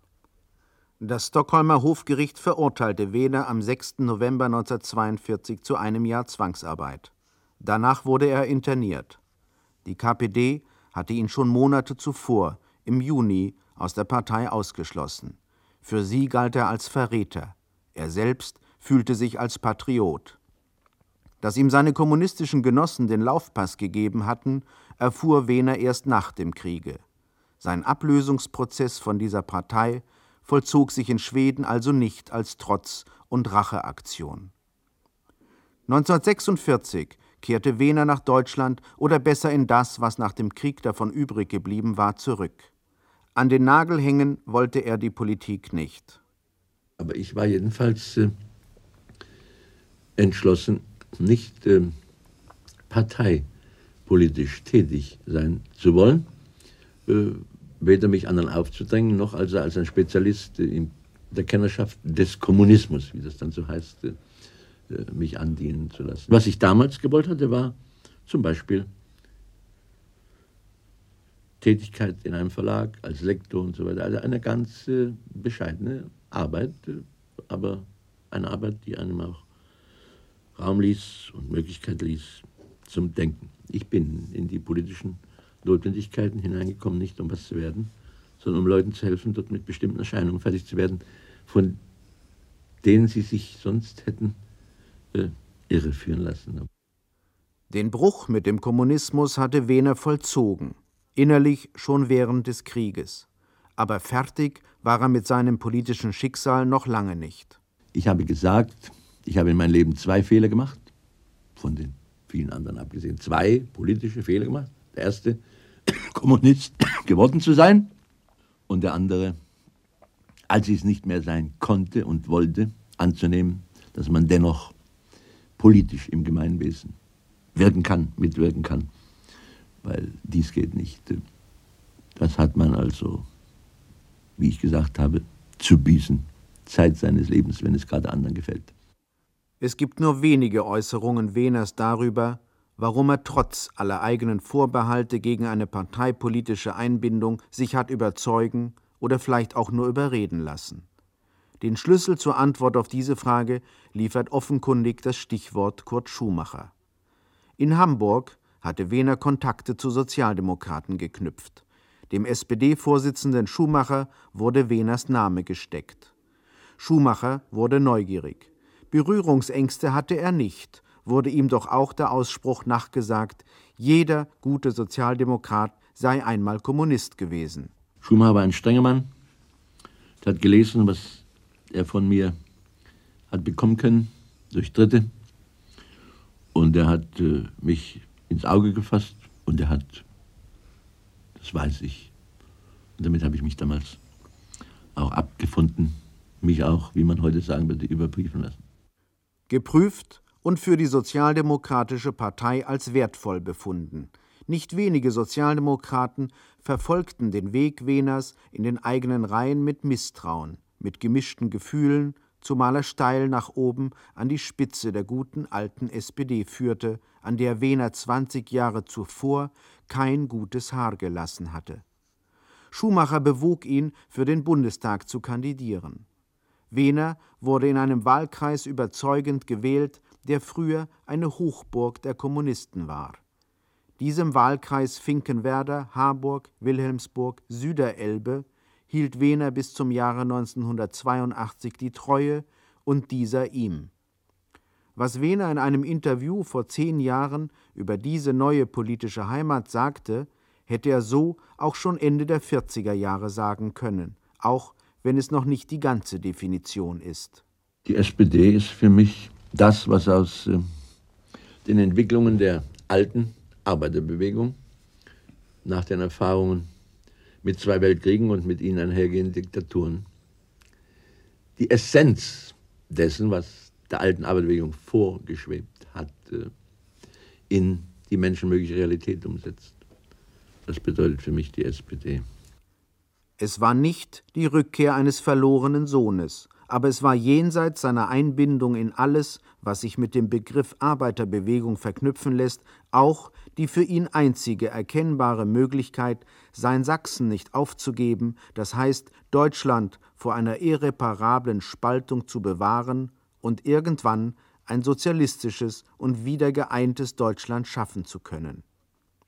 Das Stockholmer Hofgericht verurteilte Wehner am sechsten November neunzehnhundertzweiundvierzig zu einem Jahr Zwangsarbeit. Danach wurde er interniert. Die K P D hatte ihn schon Monate zuvor, im Juni, aus der Partei ausgeschlossen. Für sie galt er als Verräter. Er selbst fühlte sich als Patriot. Dass ihm seine kommunistischen Genossen den Laufpass gegeben hatten, erfuhr Wehner erst nach dem Kriege. Sein Ablösungsprozess von dieser Partei vollzog sich in Schweden also nicht als Trotz- und Racheaktion. neunzehnhundertsechsundvierzig kehrte Wehner nach Deutschland oder besser in das, was nach dem Krieg davon übrig geblieben war, zurück. An den Nagel hängen wollte er die Politik nicht.
Aber ich war jedenfalls äh, entschlossen, nicht äh, parteipolitisch tätig sein zu wollen, äh, weder mich anderen aufzudrängen, noch also als ein Spezialist äh, in der Kennerschaft des Kommunismus, wie das dann so heißt, äh, mich andienen zu lassen. Was ich damals gewollt hatte, war zum Beispiel Tätigkeit in einem Verlag, als Lektor und so weiter. Also eine ganz äh, bescheidene Arbeit, äh, aber eine Arbeit, die einem auch Raum ließ und Möglichkeit ließ zum Denken. Ich bin in die politischen Notwendigkeiten hineingekommen, nicht um was zu werden, sondern um Leuten zu helfen, dort mit bestimmten Erscheinungen fertig zu werden, von denen sie sich sonst hätten äh, irreführen lassen.
Den Bruch mit dem Kommunismus hatte Wehner vollzogen, innerlich schon während des Krieges. Aber fertig war er mit seinem politischen Schicksal noch lange nicht.
Ich habe gesagt, ich habe in meinem Leben zwei Fehler gemacht, von den vielen anderen abgesehen. Zwei politische Fehler gemacht. Der erste, Kommunist geworden zu sein. Und der andere, als ich es nicht mehr sein konnte und wollte, anzunehmen, dass man dennoch politisch im Gemeinwesen wirken kann, mitwirken kann. Weil dies geht nicht. Das hat man also, wie ich gesagt habe, zu büßen. Zeit seines Lebens, wenn es gerade anderen gefällt.
Es gibt nur wenige Äußerungen Wehners darüber, warum er trotz aller eigenen Vorbehalte gegen eine parteipolitische Einbindung sich hat überzeugen oder vielleicht auch nur überreden lassen. Den Schlüssel zur Antwort auf diese Frage liefert offenkundig das Stichwort Kurt Schumacher. In Hamburg hatte Wehner Kontakte zu Sozialdemokraten geknüpft. Dem S P D-Vorsitzenden Schumacher wurde Wehners Name gesteckt. Schumacher wurde neugierig. Berührungsängste hatte er nicht, wurde ihm doch auch der Ausspruch nachgesagt, jeder gute Sozialdemokrat sei einmal Kommunist gewesen.
Schumacher war ein strenger Mann, er hat gelesen, was er von mir hat bekommen können, durch Dritte. Und er hat äh, mich ins Auge gefasst und er hat, das weiß ich, und damit habe ich mich damals auch abgefunden, mich auch, wie man heute sagen würde, überprüfen lassen.
Geprüft und für die Sozialdemokratische Partei als wertvoll befunden. Nicht wenige Sozialdemokraten verfolgten den Weg Wehners in den eigenen Reihen mit Misstrauen, mit gemischten Gefühlen, zumal er steil nach oben an die Spitze der guten alten S P D führte, an der Wehner zwanzig Jahre zuvor kein gutes Haar gelassen hatte. Schumacher bewog ihn, für den Bundestag zu kandidieren. Wehner wurde in einem Wahlkreis überzeugend gewählt, der früher eine Hochburg der Kommunisten war. Diesem Wahlkreis Finkenwerder, Harburg, Wilhelmsburg, Süderelbe hielt Wehner bis zum Jahre neunzehnhundertzweiundachtzig die Treue und dieser ihm. Was Wehner in einem Interview vor zehn Jahren über diese neue politische Heimat sagte, hätte er so auch schon Ende der vierziger Jahre sagen können, auch wenn es noch nicht die ganze Definition ist.
Die S P D ist für mich das, was aus äh, den Entwicklungen der alten Arbeiterbewegung nach den Erfahrungen mit zwei Weltkriegen und mit ihnen einhergehenden Diktaturen die Essenz dessen, was der alten Arbeiterbewegung vorgeschwebt hat, äh, in die menschenmögliche Realität umsetzt. Das bedeutet für mich die S P D.
Es war nicht die Rückkehr eines verlorenen Sohnes, aber es war jenseits seiner Einbindung in alles, was sich mit dem Begriff Arbeiterbewegung verknüpfen lässt, auch die für ihn einzige erkennbare Möglichkeit, sein Sachsen nicht aufzugeben, das heißt, Deutschland vor einer irreparablen Spaltung zu bewahren und irgendwann ein sozialistisches und wieder geeintes Deutschland schaffen zu können.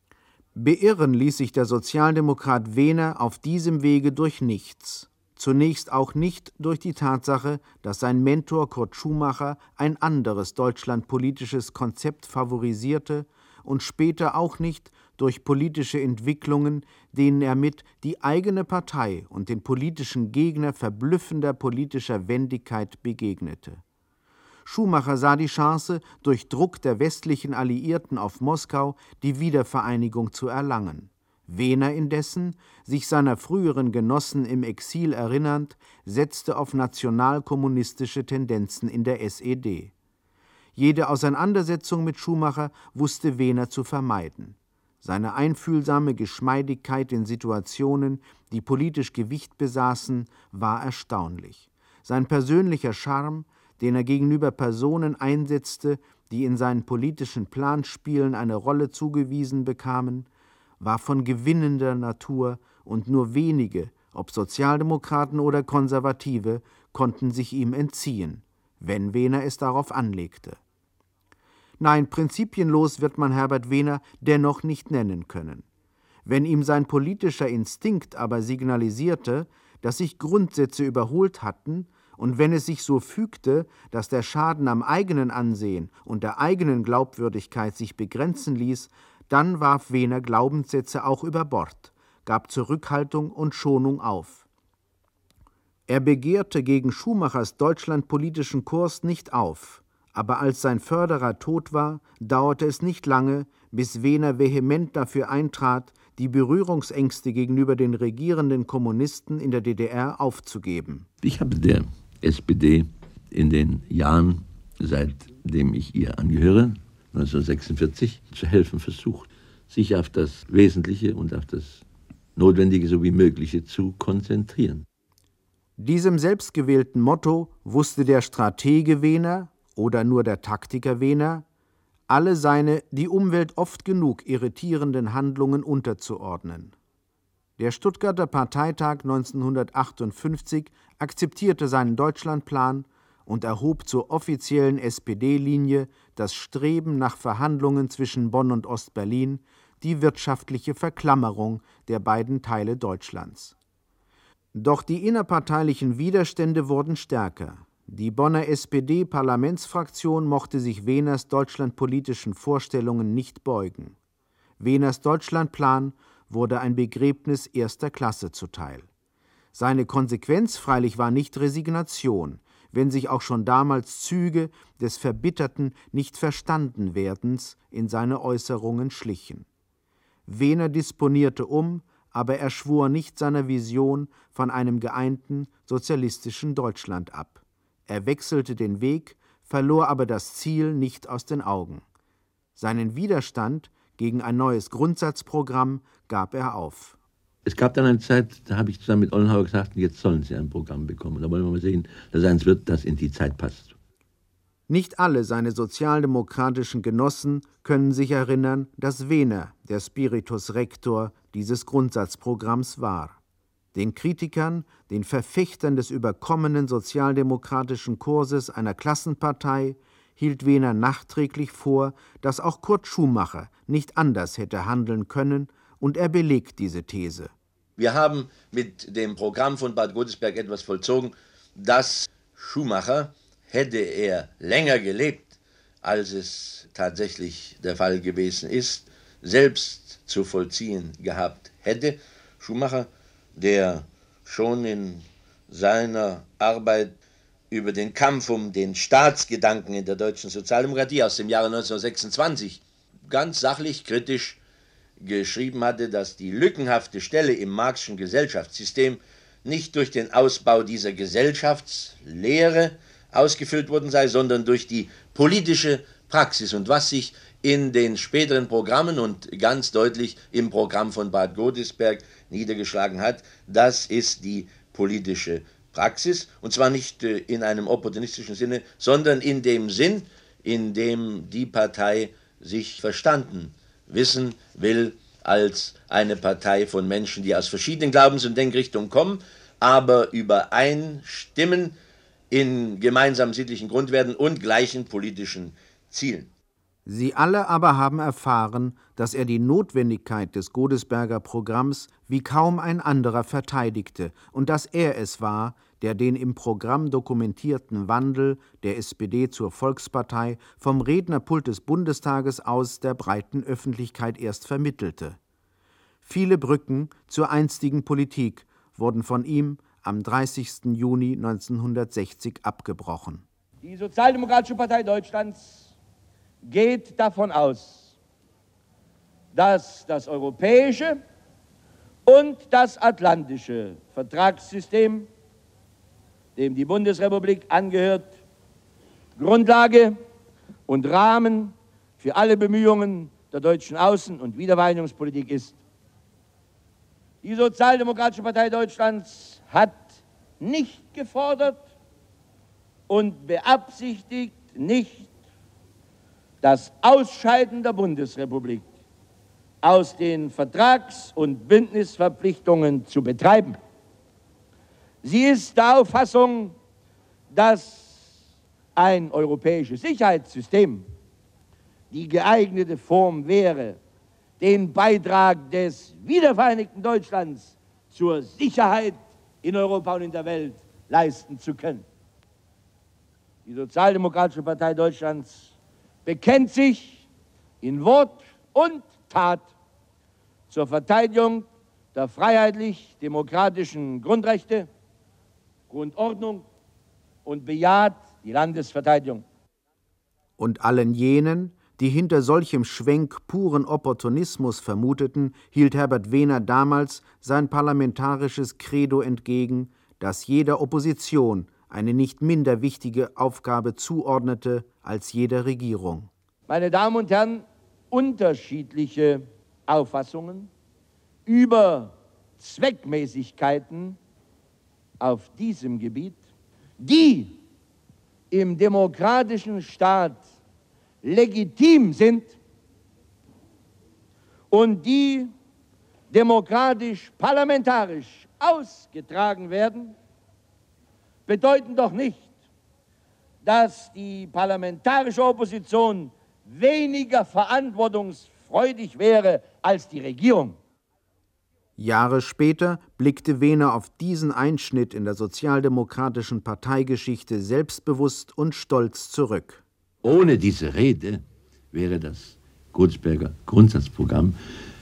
Beirren ließ sich der Sozialdemokrat Wehner auf diesem Wege durch nichts. Zunächst auch nicht durch die Tatsache, dass sein Mentor Kurt Schumacher ein anderes deutschlandpolitisches Konzept favorisierte und später auch nicht durch politische Entwicklungen, denen er mit die eigene Partei und den politischen Gegner verblüffender politischer Wendigkeit begegnete. Schumacher sah die Chance, durch Druck der westlichen Alliierten auf Moskau die Wiedervereinigung zu erlangen. Wehner indessen, sich seiner früheren Genossen im Exil erinnernd, setzte auf nationalkommunistische Tendenzen in der S E D. Jede Auseinandersetzung mit Schumacher wusste Wehner zu vermeiden. Seine einfühlsame Geschmeidigkeit in Situationen, die politisch Gewicht besaßen, war erstaunlich. Sein persönlicher Charme, den er gegenüber Personen einsetzte, die in seinen politischen Planspielen eine Rolle zugewiesen bekamen, war von gewinnender Natur und nur wenige, ob Sozialdemokraten oder Konservative, konnten sich ihm entziehen, wenn Wehner es darauf anlegte. Nein, prinzipienlos wird man Herbert Wehner dennoch nicht nennen können. Wenn ihm sein politischer Instinkt aber signalisierte, dass sich Grundsätze überholt hatten, und wenn es sich so fügte, dass der Schaden am eigenen Ansehen und der eigenen Glaubwürdigkeit sich begrenzen ließ, dann warf Wehner Glaubenssätze auch über Bord, gab Zurückhaltung und Schonung auf. Er begehrte gegen Schumachers deutschlandpolitischen Kurs nicht auf, aber als sein Förderer tot war, dauerte es nicht lange, bis Wehner vehement dafür eintrat, die Berührungsängste gegenüber den regierenden Kommunisten in der D D R aufzugeben.
Ich habe der S P D in den Jahren, seitdem ich ihr angehöre, neunzehnhundertsechsundvierzig, zu helfen versucht, sich auf das Wesentliche und auf das Notwendige sowie Mögliche zu konzentrieren.
Diesem selbstgewählten Motto wusste der Stratege Wehner oder nur der Taktiker Wehner alle seine die Umwelt oft genug irritierenden Handlungen unterzuordnen. Der Stuttgarter Parteitag neunzehnhundertachtundfünfzig akzeptierte seinen Deutschlandplan und erhob zur offiziellen S P D-Linie das Streben nach Verhandlungen zwischen Bonn und Ostberlin, die wirtschaftliche Verklammerung der beiden Teile Deutschlands. Doch die innerparteilichen Widerstände wurden stärker. Die Bonner S P D-Parlamentsfraktion mochte sich Wehners deutschlandpolitischen Vorstellungen nicht beugen. Wehners Deutschlandplan wurde ein Begräbnis erster Klasse zuteil. Seine Konsequenz freilich war nicht Resignation, wenn sich auch schon damals Züge des verbitterten Nicht-Verstanden-Werdens in seine Äußerungen schlichen. Wehner disponierte um, aber er schwor nicht seiner Vision von einem geeinten sozialistischen Deutschland ab. Er wechselte den Weg, verlor aber das Ziel nicht aus den Augen. Seinen Widerstand gegen ein neues Grundsatzprogramm gab er auf.
Es gab dann eine Zeit, da habe ich zusammen mit Ollenhauer gesagt, jetzt sollen sie ein Programm bekommen. Da wollen wir mal sehen, dass eins wird, das in die Zeit passt.
Nicht alle seine sozialdemokratischen Genossen können sich erinnern, dass Wehner der Spiritus Rector dieses Grundsatzprogramms war. Den Kritikern, den Verfechtern des überkommenen sozialdemokratischen Kurses einer Klassenpartei, hielt Wehner nachträglich vor, dass auch Kurt Schumacher nicht anders hätte handeln können, und er belegt diese These.
Wir haben mit dem Programm von Bad Godesberg etwas vollzogen, das Schumacher, hätte er länger gelebt, als es tatsächlich der Fall gewesen ist, selbst zu vollziehen gehabt hätte. Schumacher, der schon in seiner Arbeit über den Kampf um den Staatsgedanken in der deutschen Sozialdemokratie aus dem Jahre neunzehnhundertsechsundzwanzig ganz sachlich kritisch geschrieben hatte, dass die lückenhafte Stelle im Marxischen Gesellschaftssystem nicht durch den Ausbau dieser Gesellschaftslehre ausgefüllt worden sei, sondern durch die politische Praxis. Und was sich in den späteren Programmen und ganz deutlich im Programm von Bad Godesberg niedergeschlagen hat, das ist die politische Praxis. Und zwar nicht in einem opportunistischen Sinne, sondern in dem Sinn, in dem die Partei sich verstanden wissen will, als eine Partei von Menschen, die aus verschiedenen Glaubens- und Denkrichtungen kommen, aber übereinstimmen in gemeinsamen sittlichen Grundwerten und gleichen politischen Zielen.
Sie alle aber haben erfahren, dass er die Notwendigkeit des Godesberger Programms wie kaum ein anderer verteidigte und dass er es war, der den im Programm dokumentierten Wandel der S P D zur Volkspartei vom Rednerpult des Bundestages aus der breiten Öffentlichkeit erst vermittelte. Viele Brücken zur einstigen Politik wurden von ihm am dreißigsten Juni neunzehnhundertsechzig abgebrochen.
Die Sozialdemokratische Partei Deutschlands geht davon aus, dass das europäische und das atlantische Vertragssystem, dem die Bundesrepublik angehört, Grundlage und Rahmen für alle Bemühungen der deutschen Außen- und Wiedervereinigungspolitik ist. Die Sozialdemokratische Partei Deutschlands hat nicht gefordert und beabsichtigt nicht, das Ausscheiden der Bundesrepublik aus den Vertrags- und Bündnisverpflichtungen zu betreiben. Sie ist der Auffassung, dass ein europäisches Sicherheitssystem die geeignete Form wäre, den Beitrag des wiedervereinigten Deutschlands zur Sicherheit in Europa und in der Welt leisten zu können. Die Sozialdemokratische Partei Deutschlands bekennt sich in Wort und Tat zur Verteidigung der freiheitlich-demokratischen Grundrechte, Grundordnung und bejaht die Landesverteidigung.
Und allen jenen, die hinter solchem Schwenk puren Opportunismus vermuteten, hielt Herbert Wehner damals sein parlamentarisches Credo entgegen, das jeder Opposition eine nicht minder wichtige Aufgabe zuordnete als jeder Regierung.
Meine Damen und Herren, unterschiedliche Auffassungen über Zweckmäßigkeiten auf diesem Gebiet, die im demokratischen Staat legitim sind und die demokratisch-parlamentarisch ausgetragen werden, bedeuten doch nicht, dass die parlamentarische Opposition weniger verantwortungsfreudig wäre als die Regierung.
Jahre später blickte Wehner auf diesen Einschnitt in der sozialdemokratischen Parteigeschichte selbstbewusst und stolz zurück.
Ohne diese Rede wäre das Godesberger Grundsatzprogramm,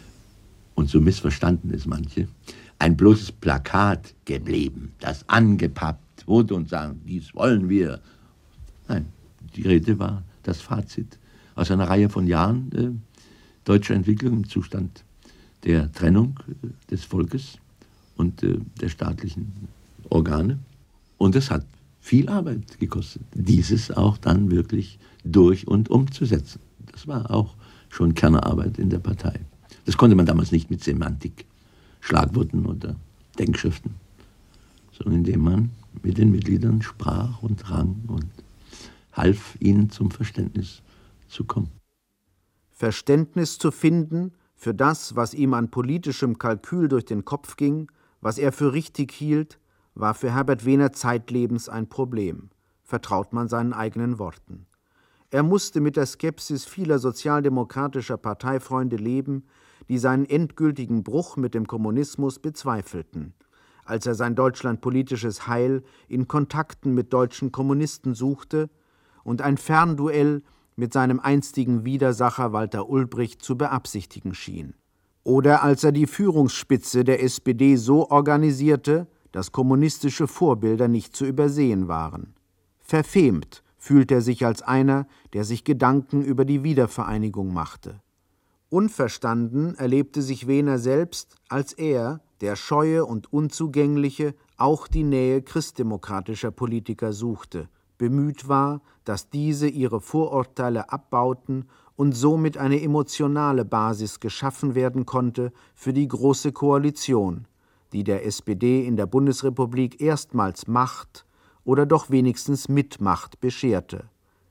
und so missverstanden es manche, ein bloßes Plakat geblieben, das angepappt wurde und sagen, dies wollen wir. Nein, die Rede war das Fazit aus einer Reihe von Jahren äh, deutscher Entwicklung im Zustand der Trennung äh, des Volkes und äh, der staatlichen Organe. Und es hat viel Arbeit gekostet, dieses auch dann wirklich durch und umzusetzen. Das war auch schon Kernarbeit in der Partei. Das konnte man damals nicht mit Semantik, Schlagworten oder Denkschriften, sondern indem man mit den Mitgliedern sprach und rang und half ihnen zum Verständnis zu kommen.
Verständnis zu finden für das, was ihm an politischem Kalkül durch den Kopf ging, was er für richtig hielt, war für Herbert Wehner zeitlebens ein Problem, vertraut man seinen eigenen Worten. Er musste mit der Skepsis vieler sozialdemokratischer Parteifreunde leben, die seinen endgültigen Bruch mit dem Kommunismus bezweifelten, als er sein deutschlandpolitisches Heil in Kontakten mit deutschen Kommunisten suchte und ein Fernduell mit seinem einstigen Widersacher Walter Ulbricht zu beabsichtigen schien. Oder als er die Führungsspitze der S P D so organisierte, dass kommunistische Vorbilder nicht zu übersehen waren. Verfemt fühlt er sich als einer, der sich Gedanken über die Wiedervereinigung machte. Unverstanden erlebte sich Wehner selbst, als er, der scheue und unzugängliche, auch die Nähe christdemokratischer Politiker suchte, bemüht war, dass diese ihre Vorurteile abbauten und somit eine emotionale Basis geschaffen werden konnte für die Große Koalition, die der S P D in der Bundesrepublik erstmals Macht oder doch wenigstens Mitmacht bescherte.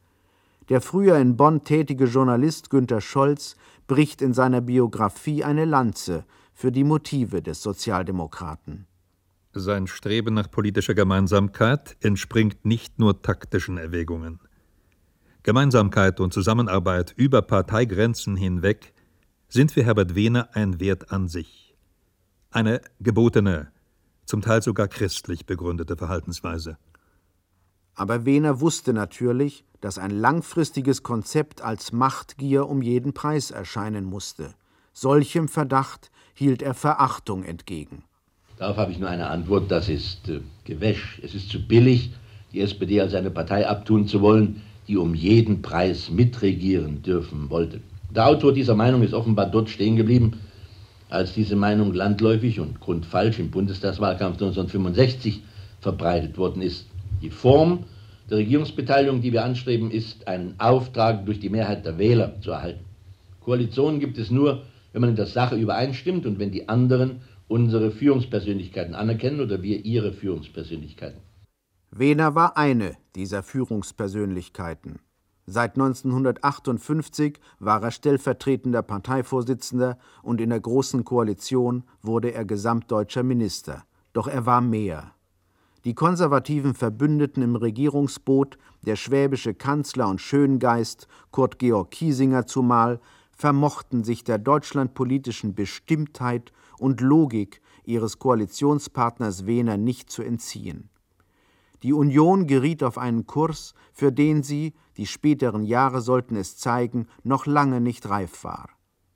Der früher in Bonn tätige Journalist Günter Scholz bricht in seiner Biografie eine Lanze für die Motive des Sozialdemokraten.
Sein Streben nach politischer Gemeinsamkeit entspringt nicht nur taktischen Erwägungen. Gemeinsamkeit und Zusammenarbeit über Parteigrenzen hinweg sind für Herbert Wehner ein Wert an sich. Eine gebotene, zum Teil sogar christlich begründete Verhaltensweise.
Aber Wehner wusste natürlich, dass ein langfristiges Konzept als Machtgier um jeden Preis erscheinen musste. Solchem Verdacht hielt er Verachtung entgegen.
Darauf habe ich nur eine Antwort, das ist äh, Gewäsch. Es ist zu billig, die S P D als eine Partei abtun zu wollen, die um jeden Preis mitregieren dürfen wollte. Der Autor dieser Meinung ist offenbar dort stehen geblieben, als diese Meinung landläufig und grundfalsch im Bundestagswahlkampf neunzehnhundertfünfundsechzig verbreitet worden ist. Die Form der Regierungsbeteiligung, die wir anstreben, ist einen Auftrag durch die Mehrheit der Wähler zu erhalten. Koalitionen gibt es nur, wenn man in der Sache übereinstimmt und wenn die anderen unsere Führungspersönlichkeiten anerkennen oder wir ihre Führungspersönlichkeiten.
Wehner war eine dieser Führungspersönlichkeiten. Seit neunzehnhundertachtundfünfzig war er stellvertretender Parteivorsitzender und in der Großen Koalition wurde er gesamtdeutscher Minister. Doch er war mehr. Die konservativen Verbündeten im Regierungsboot, der schwäbische Kanzler und Schöngeist, Kurt Georg Kiesinger zumal, vermochten sich der deutschlandpolitischen Bestimmtheit und Logik ihres Koalitionspartners Wehner nicht zu entziehen. Die Union geriet auf einen Kurs, für den sie, die späteren Jahre sollten es zeigen, noch lange nicht reif war.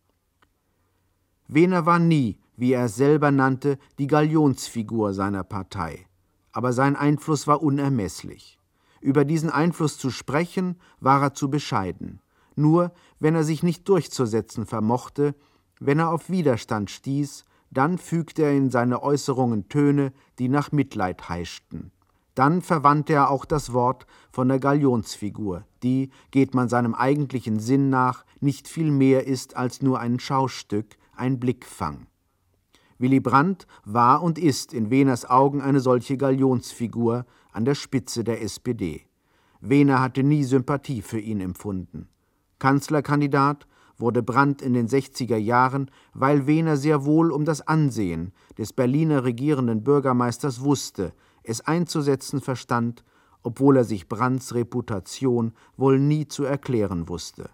Wehner war nie, wie er es selber nannte, die Galionsfigur seiner Partei. Aber sein Einfluss war unermesslich. Über diesen Einfluss zu sprechen, war er zu bescheiden. Nur, wenn er sich nicht durchzusetzen vermochte, wenn er auf Widerstand stieß, dann fügte er in seine Äußerungen Töne, die nach Mitleid heischten. Dann verwandte er auch das Wort von der Galionsfigur, die, geht man seinem eigentlichen Sinn nach, nicht viel mehr ist als nur ein Schaustück, ein Blickfang. Willy Brandt war und ist in Wehners Augen eine solche Galionsfigur an der Spitze der S P D. Wehner hatte nie Sympathie für ihn empfunden. Kanzlerkandidat wurde Brandt in den sechziger Jahren, weil Wehner sehr wohl um das Ansehen des Berliner regierenden Bürgermeisters wusste, es einzusetzen verstand, obwohl er sich Brandts Reputation wohl nie zu erklären wusste.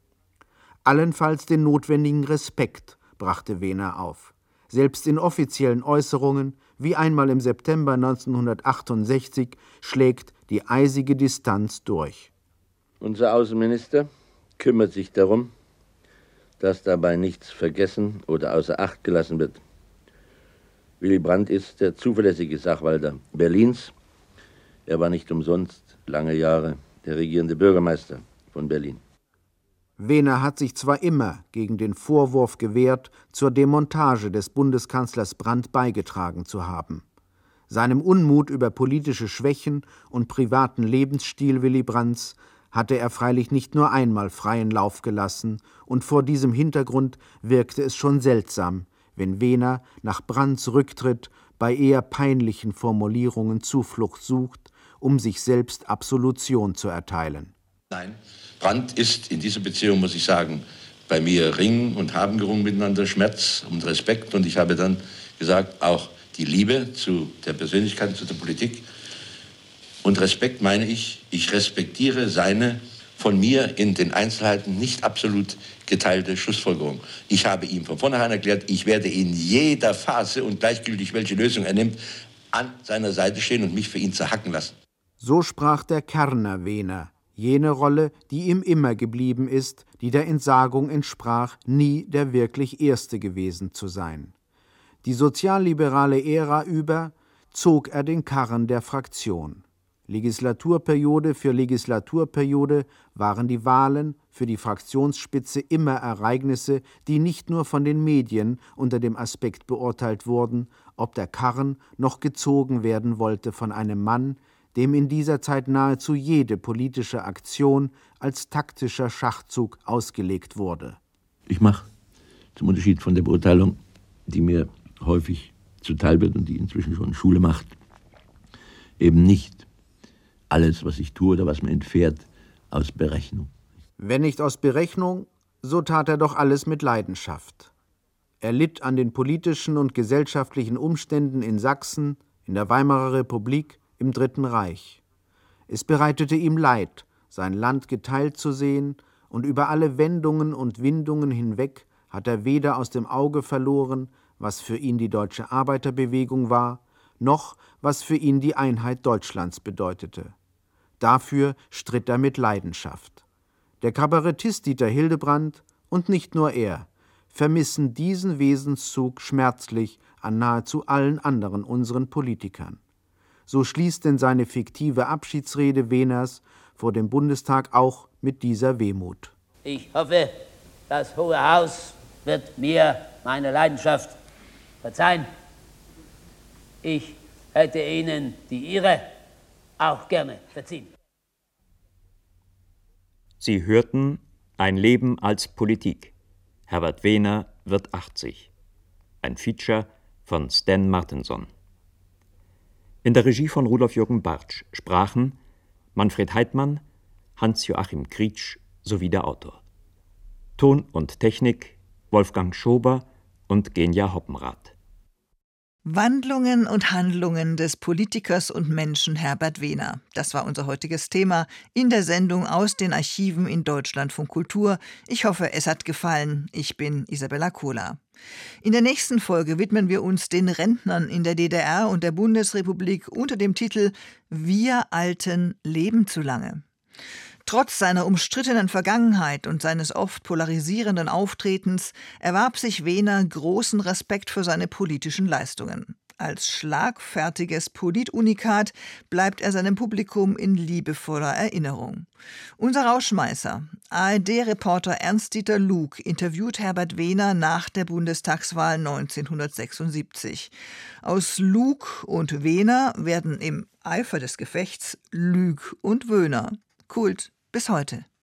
Allenfalls den notwendigen Respekt brachte Wehner auf. Selbst in offiziellen Äußerungen, wie einmal im September neunzehnhundertachtundsechzig, schlägt die eisige Distanz durch.
Unser Außenminister kümmert sich darum, dass dabei nichts vergessen oder außer Acht gelassen wird. Willy Brandt ist der zuverlässige Sachwalter Berlins. Er war nicht umsonst lange Jahre der regierende Bürgermeister von Berlin.
Wehner hat sich zwar immer gegen den Vorwurf gewehrt, zur Demontage des Bundeskanzlers Brandt beigetragen zu haben. Seinem Unmut über politische Schwächen und privaten Lebensstil Willy Brandts hatte er freilich nicht nur einmal freien Lauf gelassen, und vor diesem Hintergrund wirkte es schon seltsam, wenn Wehner nach Brandts Rücktritt bei eher peinlichen Formulierungen Zuflucht sucht, um sich selbst Absolution zu erteilen.
Nein, Brandt ist in dieser Beziehung, muss ich sagen, bei mir ringen und haben gerungen miteinander, Schmerz und Respekt. Und ich habe dann gesagt, auch die Liebe zu der Persönlichkeit, zu der Politik. Und Respekt meine ich, ich respektiere seine von mir in den Einzelheiten nicht absolut geteilte Schlussfolgerung. Ich habe ihm von vornherein erklärt, ich werde in jeder Phase und gleichgültig welche Lösung er nimmt, an seiner Seite stehen und mich für ihn zerhacken lassen.
So sprach der Kärrner Wehner, jene Rolle, die ihm immer geblieben ist, die der Entsagung entsprach, nie der wirklich Erste gewesen zu sein. Die sozialliberale Ära über zog er den Karren der Fraktion. Legislaturperiode für Legislaturperiode waren die Wahlen für die Fraktionsspitze immer Ereignisse, die nicht nur von den Medien unter dem Aspekt beurteilt wurden, ob der Karren noch gezogen werden wollte von einem Mann, dem in dieser Zeit nahezu jede politische Aktion als taktischer Schachzug ausgelegt wurde.
Ich mache, zum Unterschied von der Beurteilung, die mir häufig zuteil wird und die inzwischen schon Schule macht, eben nicht alles, was ich tue oder was mir entfährt, aus Berechnung.
Wenn nicht aus Berechnung, so tat er doch alles mit Leidenschaft. Er litt an den politischen und gesellschaftlichen Umständen in Sachsen, in der Weimarer Republik, im Dritten Reich. Es bereitete ihm Leid, sein Land geteilt zu sehen, und über alle Wendungen und Windungen hinweg hat er weder aus dem Auge verloren, was für ihn die deutsche Arbeiterbewegung war, noch was für ihn die Einheit Deutschlands bedeutete. Dafür stritt er mit Leidenschaft. Der Kabarettist Dieter Hildebrandt, und nicht nur er, vermissen diesen Wesenszug schmerzlich an nahezu allen anderen unseren Politikern. So schließt denn seine fiktive Abschiedsrede Wehners vor dem Bundestag auch mit dieser Wehmut.
Ich hoffe, das Hohe Haus wird mir meine Leidenschaft verzeihen. Ich hätte Ihnen die Ihre auch gerne verziehen.
Sie hörten Ein Leben als Politik. Herbert Wehner wird achtzig. Ein Feature von Stan Martenson. In der Regie von Rudolf-Jürgen Bartsch sprachen Manfred Heidmann, Hans-Joachim Krietsch sowie der Autor. Ton und Technik Wolfgang Schober und Genia Hoppenrath.
Wandlungen und Handlungen des Politikers und Menschen Herbert Wehner. Das war unser heutiges Thema in der Sendung aus den Archiven in Deutschlandfunk Kultur. Ich hoffe, es hat gefallen. Ich bin Isabella Kohler. In der nächsten Folge widmen wir uns den Rentnern in der D D R und der Bundesrepublik unter dem Titel Wir Alten leben zu lange. Trotz seiner umstrittenen Vergangenheit und seines oft polarisierenden Auftretens erwarb sich Wehner großen Respekt für seine politischen Leistungen. Als schlagfertiges Politunikat bleibt er seinem Publikum in liebevoller Erinnerung. Unser Rauschmeißer, A R D-Reporter Ernst-Dieter Lug, interviewt Herbert Wehner nach der Bundestagswahl neunzehnhundertsechsundsiebzig. Aus Lug und Wehner werden im Eifer des Gefechts Lüg und Wöhner. Kult bis heute.